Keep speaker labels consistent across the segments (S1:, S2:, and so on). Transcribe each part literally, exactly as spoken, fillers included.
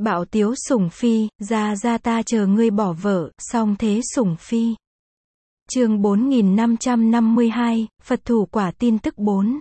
S1: Bạo tiếu sủng phi, ra ra ta chờ ngươi bỏ vợ, song thế sủng phi. Chương bốn nghìn năm trăm năm mươi hai, Phật thủ quả tin tức bốn.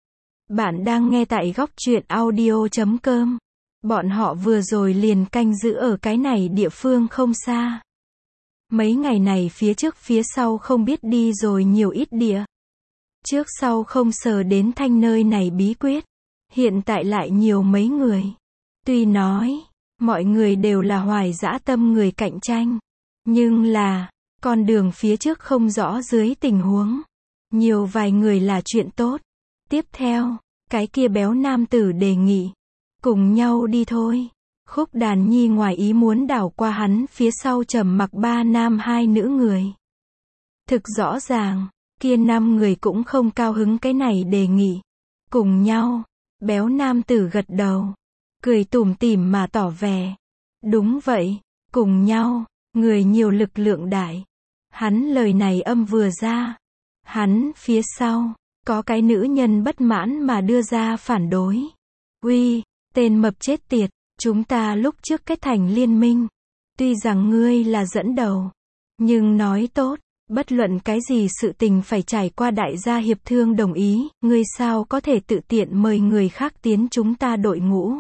S1: Bạn đang nghe tại góc truyện audio chấm com. Bọn họ vừa rồi liền canh giữ ở cái này địa phương không xa. Mấy ngày này phía trước phía sau không biết đi rồi nhiều ít địa. Trước sau không sờ đến thanh nơi này bí quyết. Hiện tại lại nhiều mấy người. Tuy nói, mọi người đều là hoài dã tâm người cạnh tranh. Nhưng là, con đường phía trước không rõ dưới tình huống. Nhiều vài người là chuyện tốt. Tiếp theo, cái kia béo nam tử đề nghị. Cùng nhau đi thôi. Khúc Đàn Nhi ngoài ý muốn đảo qua hắn phía sau trầm mặc ba nam hai nữ người. Thực rõ ràng, kia năm người cũng không cao hứng cái này đề nghị. Cùng nhau, béo nam tử gật đầu. Cười tủm tỉm mà tỏ vẻ. Đúng vậy, cùng nhau, người nhiều lực lượng đại. Hắn lời này âm vừa ra. Hắn phía sau, có cái nữ nhân bất mãn mà đưa ra phản đối. Uy, tên mập chết tiệt, chúng ta lúc trước kết thành liên minh. Tuy rằng ngươi là dẫn đầu, nhưng nói tốt, bất luận cái gì sự tình phải trải qua đại gia hiệp thương đồng ý, ngươi sao có thể tự tiện mời người khác tiến chúng ta đội ngũ.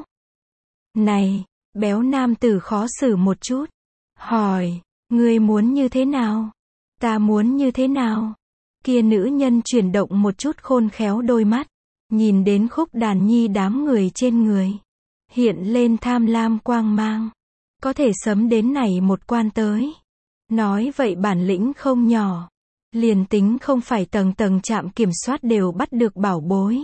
S1: Này, béo nam tử khó xử một chút. Hỏi, ngươi muốn như thế nào? Ta muốn như thế nào? Kia nữ nhân chuyển động một chút khôn khéo đôi mắt. Nhìn đến Khúc Đàn Nhi đám người trên người. Hiện lên tham lam quang mang. Có thể sấm đến này một quan tới. Nói vậy bản lĩnh không nhỏ. Liền tính không phải tầng tầng trạm kiểm soát đều bắt được bảo bối.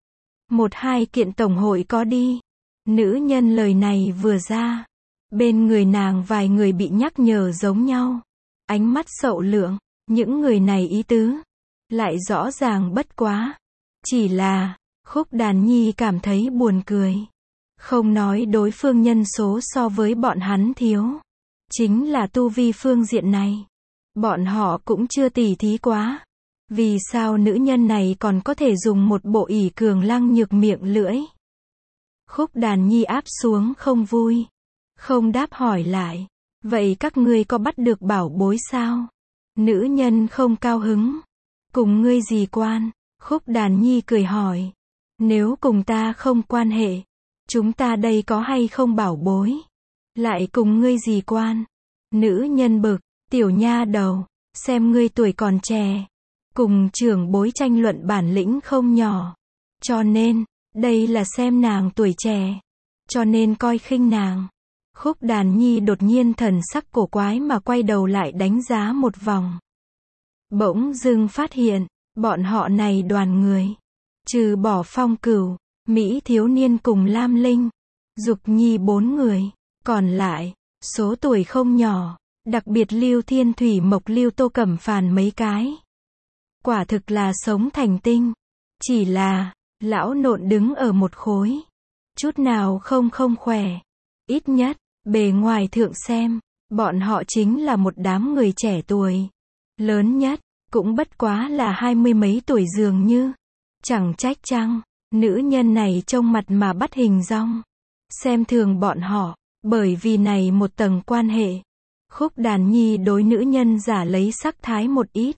S1: Một hai kiện tổng hội có đi. Nữ nhân lời này vừa ra. Bên người nàng vài người bị nhắc nhở giống nhau. Ánh mắt sậu lượng. Những người này ý tứ. Lại rõ ràng bất quá. Chỉ là, Khúc Đàn Nhi cảm thấy buồn cười. Không nói đối phương nhân số so với bọn hắn thiếu. Chính là tu vi phương diện này. Bọn họ cũng chưa tỉ thí quá. Vì sao nữ nhân này còn có thể dùng một bộ ỷ cường lăng nhược miệng lưỡi? Khúc Đàn Nhi áp xuống không vui. Không đáp hỏi lại. Vậy các ngươi có bắt được bảo bối sao? Nữ nhân không cao hứng. Cùng ngươi gì quan? Khúc Đàn Nhi cười hỏi. Nếu cùng ta không quan hệ, chúng ta đây có hay không bảo bối? Lại cùng ngươi gì quan? Nữ nhân bực, tiểu nha đầu, xem ngươi tuổi còn trẻ. Cùng trưởng bối tranh luận bản lĩnh không nhỏ. Cho nên, đây là xem nàng tuổi trẻ. Cho nên coi khinh nàng. Khúc Đàn Nhi đột nhiên thần sắc cổ quái mà quay đầu lại đánh giá một vòng. Bỗng dưng phát hiện, bọn họ này đoàn người. Trừ bỏ Phong Cửu, Mỹ thiếu niên cùng Lam Linh, Dục Nhi bốn người. Còn lại, số tuổi không nhỏ. Đặc biệt Lưu Thiên Thủy Mộc Lưu Tô Cẩm Phàn mấy cái. Quả thực là sống thành tinh. Chỉ là, lão nộn đứng ở một khối. Chút nào không không khỏe. Ít nhất, bề ngoài thượng xem, bọn họ chính là một đám người trẻ tuổi. Lớn nhất, cũng bất quá là hai mươi mấy tuổi dường như. Chẳng trách chăng, nữ nhân này trông mặt mà bắt hình dong. Xem thường bọn họ, bởi vì này một tầng quan hệ. Khúc Đàn Nhi đối nữ nhân giả lấy sắc thái một ít.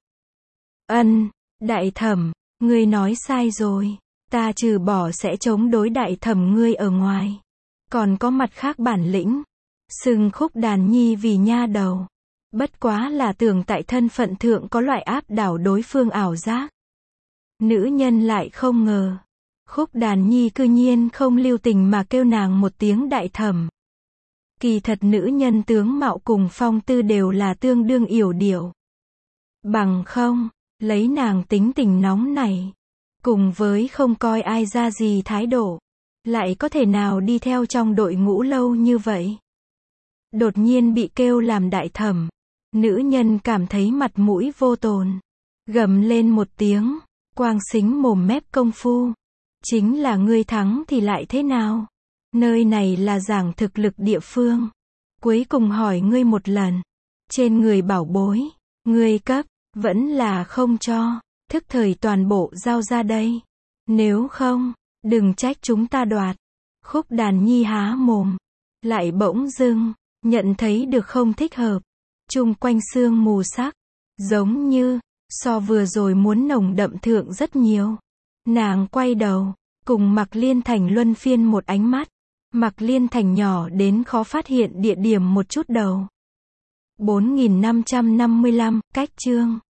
S1: Ân, đại thẩm, ngươi nói sai rồi. Ta trừ bỏ sẽ chống đối đại thẩm ngươi ở ngoài. Còn có mặt khác bản lĩnh. Xưng Khúc Đàn Nhi vì nha đầu. Bất quá là tưởng tại thân phận thượng có loại áp đảo đối phương ảo giác. Nữ nhân lại không ngờ. Khúc Đàn Nhi cư nhiên không lưu tình mà kêu nàng một tiếng đại thẩm. Kỳ thật nữ nhân tướng mạo cùng phong tư đều là tương đương yểu điệu. Bằng không, lấy nàng tính tình nóng này. Cùng với không coi ai ra gì thái độ. Lại có thể nào đi theo trong đội ngũ lâu như vậy? Đột nhiên bị kêu làm đại thẩm. Nữ nhân cảm thấy mặt mũi vô tồn. Gầm lên một tiếng. Quang xính mồm mép công phu. Chính là ngươi thắng thì lại thế nào? Nơi này là giảng thực lực địa phương. Cuối cùng hỏi ngươi một lần. Trên người bảo bối. Ngươi cấp. Vẫn là không cho. Thức thời toàn bộ giao ra đây. Nếu không, đừng trách chúng ta đoạt. Khúc Đàn Nhi há mồm. Lại bỗng dưng, nhận thấy được không thích hợp. Chung quanh sương mù sắc, giống như, so vừa rồi muốn nồng đậm thượng rất nhiều. Nàng quay đầu, cùng Mạc Liên Thành luân phiên một ánh mắt. Mạc Liên Thành nhỏ đến khó phát hiện địa điểm một chút đầu. bốn nghìn năm trăm năm mươi lăm, cách chương.